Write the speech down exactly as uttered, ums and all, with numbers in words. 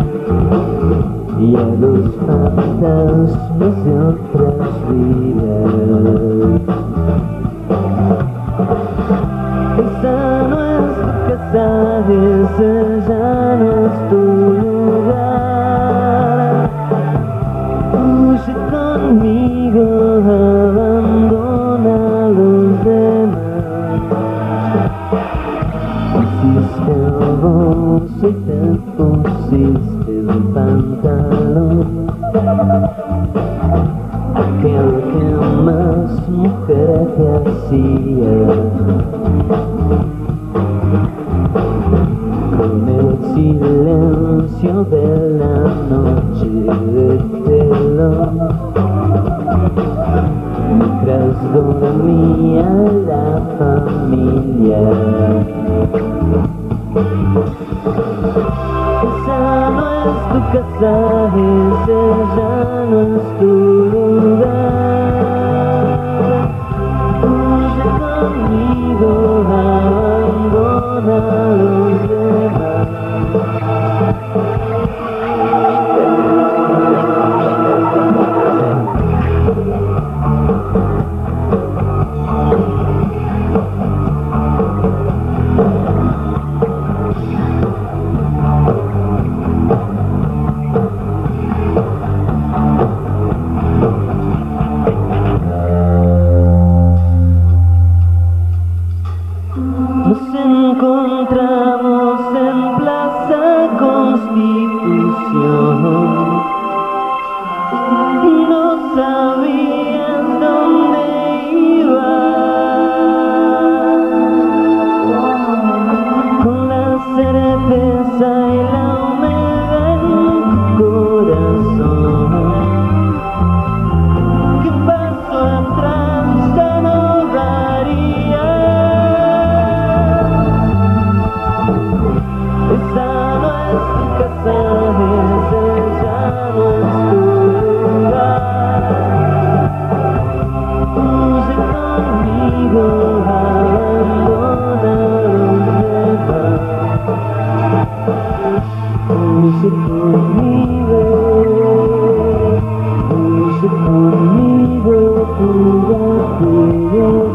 y a los fantasmas de otras vidas. Esa no es tu casa, ese ya no es tu lugar. Huye conmigo, abandona a los demás. Hiciste el bolso y te pusiste el pantalón, aquel que más mujer te hacía. Con el silencio de la noche de telón, mientras dormía la familia. Esa no es tu casa, ese ya no es tu lugar. Huye conmigo, abandona a los demás. Nos encontramos en Plaza Constitución, no sabías dónde ibas, con la certeza y la humedad en tu corazón. ¿Qué paso atrás ya no daría? Esa no es tu casa, ese ya no es tu lugar. Huye conmigo, abandona a los demás. Huye conmigo, huye conmigo, cuídate.